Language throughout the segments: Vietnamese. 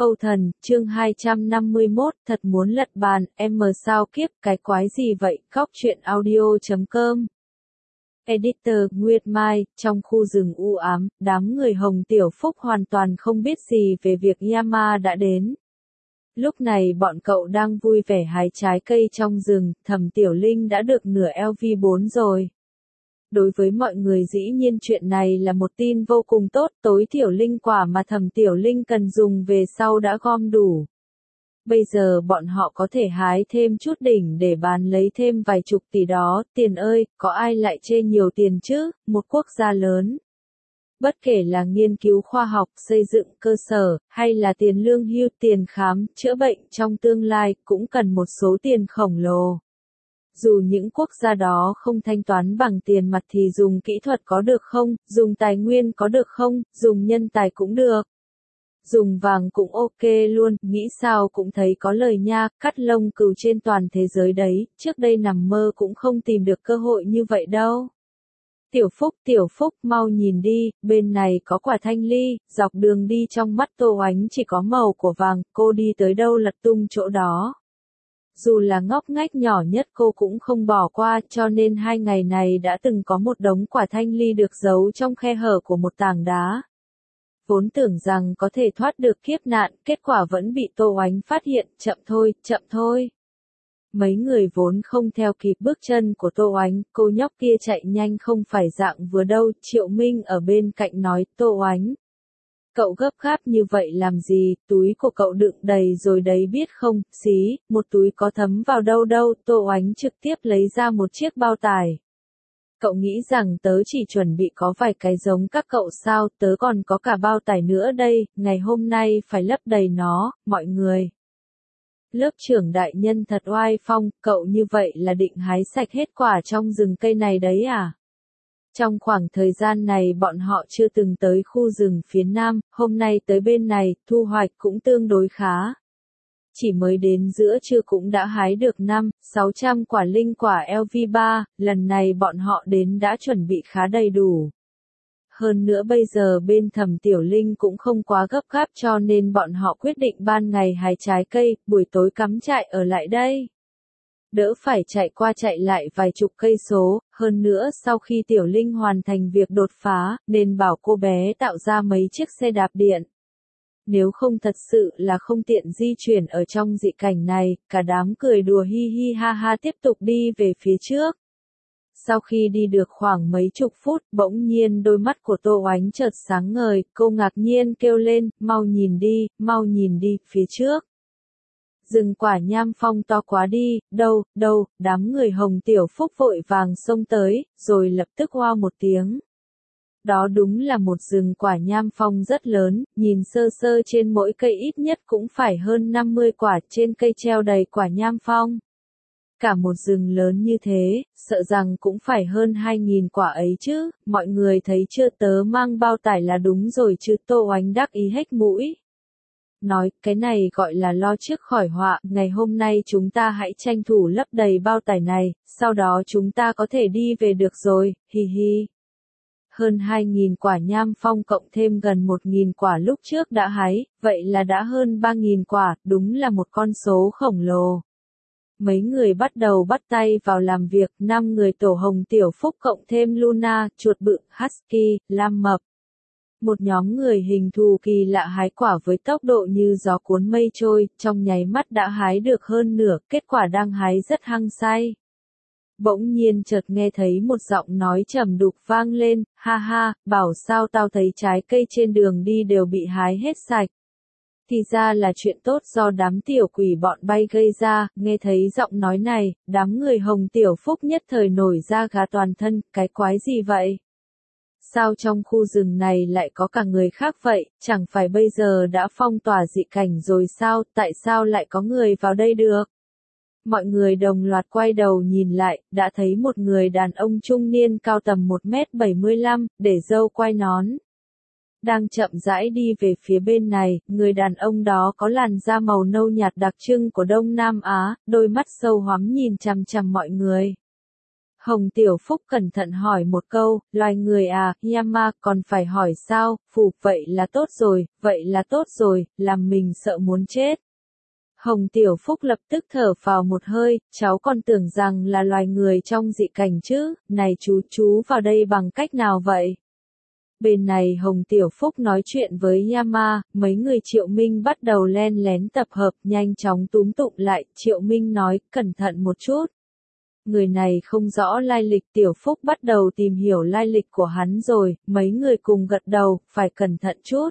Câu thần, chương 251, thật muốn lật bàn, em mờ sao kiếp, cái quái gì vậy, góc truyện audio.com. Editor, Nguyệt Mai, trong khu rừng u ám, đám người Hồng Tiểu Phúc hoàn toàn không biết gì về việc Yama đã đến. Lúc này bọn cậu đang vui vẻ hái trái cây trong rừng, Thẩm Tiểu Linh đã được nửa LV4 rồi. Đối với mọi người dĩ nhiên chuyện này là một tin vô cùng tốt, tối thiểu linh quả mà Thẩm Tiểu Linh cần dùng về sau đã gom đủ. Bây giờ bọn họ có thể hái thêm chút đỉnh để bán lấy thêm vài chục tỷ đó, tiền ơi, có ai lại chê nhiều tiền chứ, một quốc gia lớn. Bất kể là nghiên cứu khoa học, xây dựng cơ sở, hay là tiền lương hưu, tiền khám, chữa bệnh trong tương lai, cũng cần một số tiền khổng lồ. Dù những quốc gia đó không thanh toán bằng tiền mặt thì dùng kỹ thuật có được không, dùng tài nguyên có được không, dùng nhân tài cũng được. Dùng vàng cũng ok luôn, nghĩ sao cũng thấy có lời nha, cắt lông cừu trên toàn thế giới đấy, trước đây nằm mơ cũng không tìm được cơ hội như vậy đâu. Tiểu Phúc, mau nhìn đi, bên này có quả thanh ly, dọc đường đi trong mắt Tô Oánh chỉ có màu của vàng, cô đi tới đâu lật tung chỗ đó. Dù là ngóc ngách nhỏ nhất cô cũng không bỏ qua, cho nên 2 ngày này đã từng có một đống quả thanh ly được giấu trong khe hở của một tảng đá. Vốn tưởng rằng có thể thoát được kiếp nạn, kết quả vẫn bị Tô Oánh phát hiện, chậm thôi. Mấy người vốn không theo kịp bước chân của Tô Oánh, cô nhóc kia chạy nhanh không phải dạng vừa đâu, Triệu Minh ở bên cạnh nói, Tô Oánh. Cậu gấp gáp như vậy làm gì, túi của cậu đựng đầy rồi đấy biết không, xí, một túi có thấm vào đâu, Tô Oánh trực tiếp lấy ra một chiếc bao tải. Cậu nghĩ rằng tớ chỉ chuẩn bị có vài cái giống các cậu sao, tớ còn có cả bao tải nữa đây, ngày hôm nay phải lấp đầy nó, mọi người. Lớp trưởng đại nhân thật oai phong, cậu như vậy là định hái sạch hết quả trong rừng cây này đấy à? Trong khoảng thời gian này bọn họ chưa từng tới khu rừng phía nam, hôm nay tới bên này, thu hoạch cũng tương đối khá. Chỉ mới đến giữa trưa cũng đã hái được 500-600 quả linh quả LV3, lần này bọn họ đến đã chuẩn bị khá đầy đủ. Hơn nữa bây giờ bên Thẩm Tiểu Linh cũng không quá gấp gáp cho nên bọn họ quyết định ban ngày hái trái cây, buổi tối cắm trại ở lại đây. Đỡ phải chạy qua chạy lại vài chục cây số, hơn nữa sau khi Tiểu Linh hoàn thành việc đột phá, nên bảo cô bé tạo ra mấy chiếc xe đạp điện. Nếu không thật sự là không tiện di chuyển ở trong dị cảnh này, cả đám cười đùa hi hi ha ha tiếp tục đi về phía trước. Sau khi đi được khoảng mấy chục phút, bỗng nhiên đôi mắt của Tô Oánh chợt sáng ngời, cô ngạc nhiên kêu lên, mau nhìn đi, phía trước. Rừng quả nham phong to quá đi, đâu, đám người Hồng Tiểu Phúc vội vàng xông tới, rồi lập tức oao một tiếng. Đó đúng là một rừng quả nham phong rất lớn, nhìn sơ sơ trên mỗi cây ít nhất cũng phải hơn 50 quả, trên cây treo đầy quả nham phong. Cả một rừng lớn như thế, sợ rằng cũng phải hơn 2.000 quả ấy chứ, mọi người thấy chưa, tớ mang bao tải là đúng rồi chứ, Tô Oánh đắc ý hếch mũi. Nói, cái này gọi là lo trước khỏi họa, ngày hôm nay chúng ta hãy tranh thủ lấp đầy bao tải này, sau đó chúng ta có thể đi về được rồi, hi hi. Hơn 2.000 quả nham phong cộng thêm gần 1.000 quả lúc trước đã hái, vậy là đã hơn 3.000 quả, đúng là một con số khổng lồ. Mấy người bắt đầu bắt tay vào làm việc, 5 người tổ Hồng Tiểu Phúc cộng thêm Luna, chuột bự, Husky, Lam Mập. Một nhóm người hình thù kỳ lạ hái quả với tốc độ như gió cuốn mây trôi, trong nháy mắt đã hái được hơn nửa, kết quả đang hái rất hăng say. Bỗng nhiên chợt nghe thấy một giọng nói trầm đục vang lên, ha ha, bảo sao tao thấy trái cây trên đường đi đều bị hái hết sạch. Thì ra là chuyện tốt do đám tiểu quỷ bọn bay gây ra, nghe thấy giọng nói này, đám người Hồng Tiểu Phúc nhất thời nổi da gà toàn thân, cái quái gì vậy? Sao trong khu rừng này lại có cả người khác vậy, chẳng phải bây giờ đã phong tỏa dị cảnh rồi sao, tại sao lại có người vào đây được? Mọi người đồng loạt quay đầu nhìn lại, đã thấy một người đàn ông trung niên cao tầm 1m75, để râu quai nón. Đang chậm rãi đi về phía bên này, người đàn ông đó có làn da màu nâu nhạt đặc trưng của Đông Nam Á, đôi mắt sâu hoắm nhìn chằm chằm mọi người. Hồng Tiểu Phúc cẩn thận hỏi một câu, loài người à, Yama còn phải hỏi sao, phù, vậy là tốt rồi, làm mình sợ muốn chết. Hồng Tiểu Phúc lập tức thở phào một hơi, cháu còn tưởng rằng là loài người trong dị cảnh chứ, này chú vào đây bằng cách nào vậy? Bên này Hồng Tiểu Phúc nói chuyện với Yama, mấy người Triệu Minh bắt đầu len lén tập hợp, nhanh chóng túm tụm lại, Triệu Minh nói, cẩn thận một chút. Người này không rõ lai lịch, Tiểu Phúc bắt đầu tìm hiểu lai lịch của hắn rồi, mấy người cùng gật đầu, phải cẩn thận chút.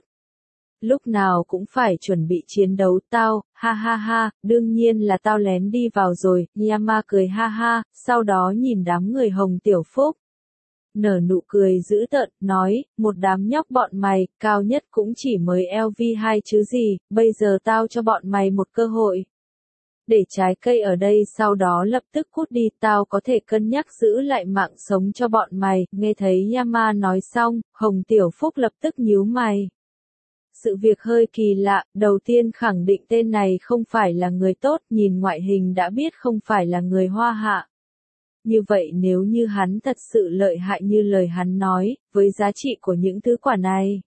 Lúc nào cũng phải chuẩn bị chiến đấu tao, ha ha ha, đương nhiên là tao lén đi vào rồi, Yama cười ha ha, sau đó nhìn đám người Hồng Tiểu Phúc. Nở nụ cười dữ tợn, nói, một đám nhóc bọn mày, cao nhất cũng chỉ mới LV2 chứ gì, bây giờ tao cho bọn mày một cơ hội. Để trái cây ở đây sau đó lập tức cút đi, tao có thể cân nhắc giữ lại mạng sống cho bọn mày, nghe thấy Yama nói xong, Hồng Tiểu Phúc lập tức nhíu mày. Sự việc hơi kỳ lạ, đầu tiên khẳng định tên này không phải là người tốt, nhìn ngoại hình đã biết không phải là người Hoa Hạ. Như vậy nếu như hắn thật sự lợi hại như lời hắn nói, với giá trị của những thứ quả này,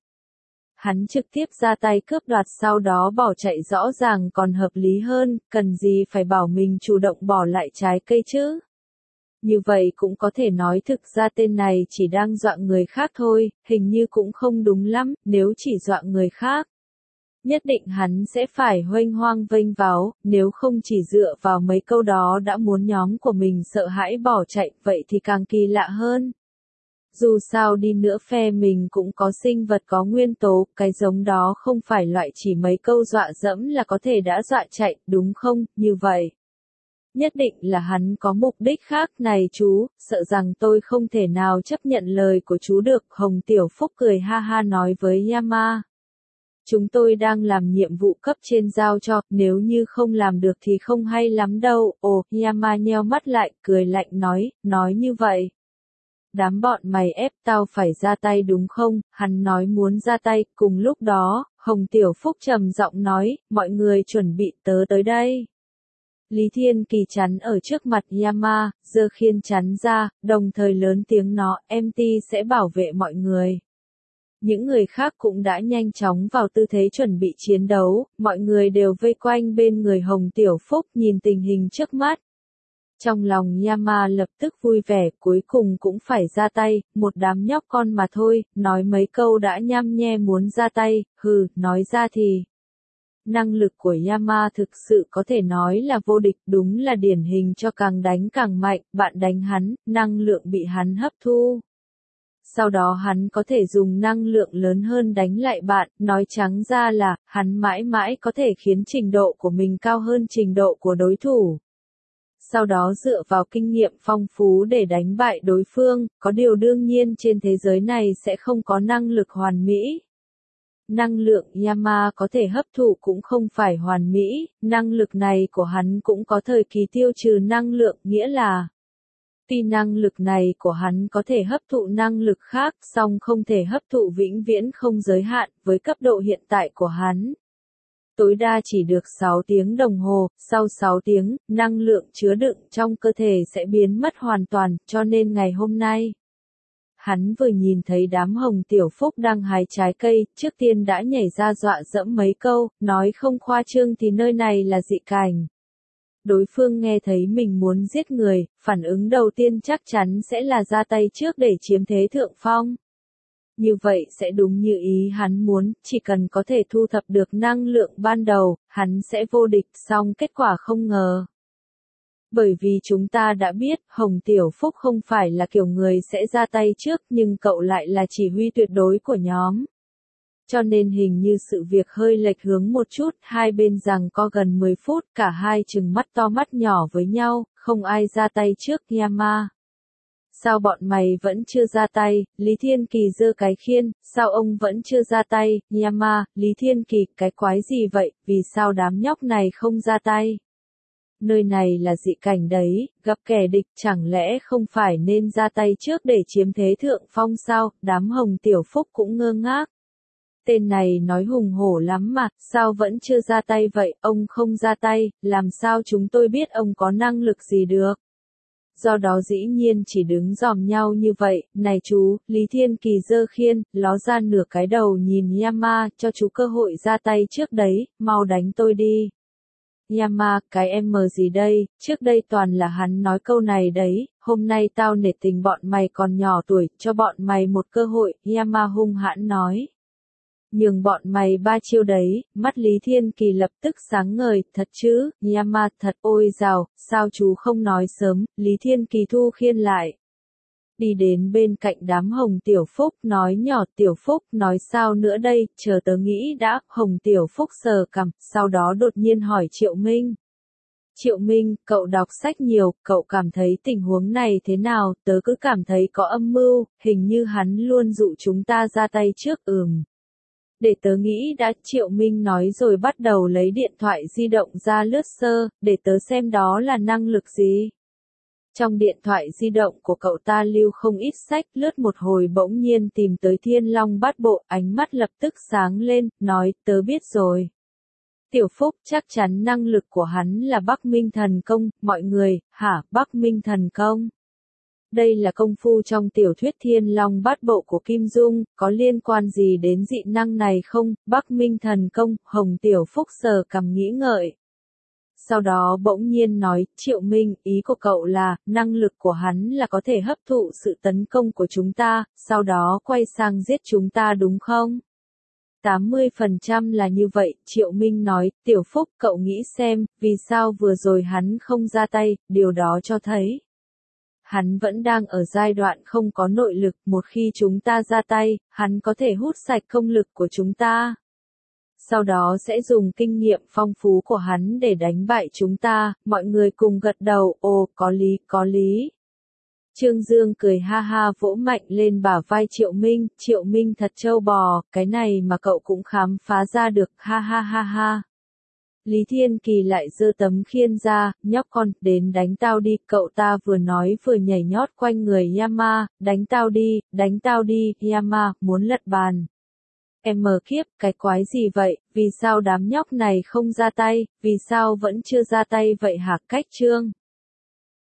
hắn trực tiếp ra tay cướp đoạt sau đó bỏ chạy rõ ràng còn hợp lý hơn, cần gì phải bảo mình chủ động bỏ lại trái cây chứ. Như vậy cũng có thể nói thực ra tên này chỉ đang dọa người khác thôi, hình như cũng không đúng lắm, nếu chỉ dọa người khác. Nhất định hắn sẽ phải huênh hoang vênh váo, nếu không chỉ dựa vào mấy câu đó đã muốn nhóm của mình sợ hãi bỏ chạy, vậy thì càng kỳ lạ hơn. Dù sao đi nữa phe mình cũng có sinh vật có nguyên tố, cái giống đó không phải loại chỉ mấy câu dọa dẫm là có thể đã dọa chạy, đúng không, như vậy. Nhất định là hắn có mục đích khác, này chú, sợ rằng tôi không thể nào chấp nhận lời của chú được, Hồng Tiểu Phúc cười ha ha nói với Yama. Chúng tôi đang làm nhiệm vụ cấp trên giao cho, nếu như không làm được thì không hay lắm đâu, ồ, Yama nheo mắt lại, cười lạnh nói như vậy. Đám bọn mày ép tao phải ra tay đúng không, hắn nói muốn ra tay, cùng lúc đó, Hồng Tiểu Phúc trầm giọng nói, mọi người chuẩn bị tới đây. Lý Thiên Kỳ chắn ở trước mặt Yama, giơ khiên chắn ra, đồng thời lớn tiếng nó, MT sẽ bảo vệ mọi người. Những người khác cũng đã nhanh chóng vào tư thế chuẩn bị chiến đấu, mọi người đều vây quanh bên người Hồng Tiểu Phúc nhìn tình hình trước mắt. Trong lòng Yama lập tức vui vẻ, cuối cùng cũng phải ra tay, một đám nhóc con mà thôi, nói mấy câu đã nhăm nhe muốn ra tay, nói ra thì. Năng lực của Yama thực sự có thể nói là vô địch, đúng là điển hình cho càng đánh càng mạnh, bạn đánh hắn, năng lượng bị hắn hấp thu. Sau đó hắn có thể dùng năng lượng lớn hơn đánh lại bạn, nói trắng ra là, hắn mãi mãi có thể khiến trình độ của mình cao hơn trình độ của đối thủ. Sau đó dựa vào kinh nghiệm phong phú để đánh bại đối phương, có điều đương nhiên trên thế giới này sẽ không có năng lực hoàn mỹ. Năng lượng Yama có thể hấp thụ cũng không phải hoàn mỹ, năng lực này của hắn cũng có thời kỳ tiêu trừ năng lượng, nghĩa là tuy năng lực này của hắn có thể hấp thụ năng lực khác, song không thể hấp thụ vĩnh viễn không giới hạn, với cấp độ hiện tại của hắn. Tối đa chỉ được 6 tiếng đồng hồ, sau 6 tiếng, năng lượng chứa đựng trong cơ thể sẽ biến mất hoàn toàn, cho nên ngày hôm nay. Hắn vừa nhìn thấy đám Hồng Tiểu Phúc đang hái trái cây, trước tiên đã nhảy ra dọa dẫm mấy câu, nói không khoa trương thì nơi này là dị cảnh. Đối phương nghe thấy mình muốn giết người, phản ứng đầu tiên chắc chắn sẽ là ra tay trước để chiếm thế thượng phong. Như vậy sẽ đúng như ý hắn muốn, chỉ cần có thể thu thập được năng lượng ban đầu, hắn sẽ vô địch, song kết quả không ngờ. Bởi vì chúng ta đã biết, Hồng Tiểu Phúc không phải là kiểu người sẽ ra tay trước, nhưng cậu lại là chỉ huy tuyệt đối của nhóm. Cho nên hình như sự việc hơi lệch hướng một chút, hai bên giằng co gần 10 phút, cả hai trừng mắt to mắt nhỏ với nhau, không ai ra tay trước Yama. Sao bọn mày vẫn chưa ra tay, Lý Thiên Kỳ giơ cái khiên, sao ông vẫn chưa ra tay, Yama, Lý Thiên Kỳ, cái quái gì vậy, vì sao đám nhóc này không ra tay? Nơi này là dị cảnh đấy, gặp kẻ địch chẳng lẽ không phải nên ra tay trước để chiếm thế thượng phong sao, đám Hồng Tiểu Phúc cũng ngơ ngác. Tên này nói hùng hổ lắm mà, sao vẫn chưa ra tay vậy, ông không ra tay, làm sao chúng tôi biết ông có năng lực gì được. do đó dĩ nhiên chỉ đứng dòm nhau như vậy. Này chú, Lý Thiên Kỳ giơ khiên, ló ra nửa cái đầu nhìn Yama, cho chú cơ hội ra tay trước đấy, mau đánh tôi đi. Yama, cái em gì đây, trước đây toàn là hắn nói câu này đấy, hôm nay tao nể tình bọn mày còn nhỏ tuổi, cho bọn mày một cơ hội, Yama hung hãn nói. Nhường bọn mày 3 chiêu đấy, mắt Lý Thiên Kỳ lập tức sáng ngời, thật chứ, Yama thật, ôi dào, sao chú không nói sớm, Lý Thiên Kỳ thu khiên lại. Đi đến bên cạnh đám Hồng Tiểu Phúc, nói nhỏ, Tiểu Phúc, nói sao nữa đây, chờ tớ nghĩ đã, Hồng Tiểu Phúc sờ cằm, sau đó đột nhiên hỏi Triệu Minh. Triệu Minh, cậu đọc sách nhiều, cậu cảm thấy tình huống này thế nào, tớ cứ cảm thấy có âm mưu, hình như hắn luôn dụ chúng ta ra tay trước. Để tớ nghĩ đã, Triệu Minh nói rồi bắt đầu lấy điện thoại di động ra lướt sơ, để tớ xem đó là năng lực gì. Trong điện thoại di động của cậu ta lưu không ít sách, lướt một hồi bỗng nhiên tìm tới Thiên Long Bát Bộ, ánh mắt lập tức sáng lên, nói, tớ biết rồi. Tiểu Phúc, chắc chắn năng lực của hắn là Bắc Minh Thần Công, mọi người, hả, Bắc Minh Thần Công? Đây là công phu trong tiểu thuyết Thiên Long Bát Bộ của Kim Dung, có liên quan gì đến dị năng này không? Bắc Minh Thần Công, Hồng Tiểu Phúc sờ cằm nghĩ ngợi. Sau đó bỗng nhiên nói, Triệu Minh, ý của cậu là, năng lực của hắn là có thể hấp thụ sự tấn công của chúng ta, sau đó quay sang giết chúng ta đúng không? 80% là như vậy, Triệu Minh nói, Tiểu Phúc, cậu nghĩ xem, vì sao vừa rồi hắn không ra tay, điều đó cho thấy. Hắn vẫn đang ở giai đoạn không có nội lực, một khi chúng ta ra tay, hắn có thể hút sạch công lực của chúng ta. Sau đó sẽ dùng kinh nghiệm phong phú của hắn để đánh bại chúng ta, mọi người cùng gật đầu, ồ, có lý, có lý. Trương Dương cười ha ha vỗ mạnh lên bả vai Triệu Minh thật trâu bò, cái này mà cậu cũng khám phá ra được, ha ha ha ha. Lý Thiên Kỳ lại giơ tấm khiên ra, nhóc con, đến đánh tao đi, cậu ta vừa nói vừa nhảy nhót quanh người Yama, đánh tao đi, Yama, muốn lật bàn. Em kiếp, cái quái gì vậy, vì sao đám nhóc này không ra tay, vì sao vẫn chưa ra tay vậy hả, Cách Trương?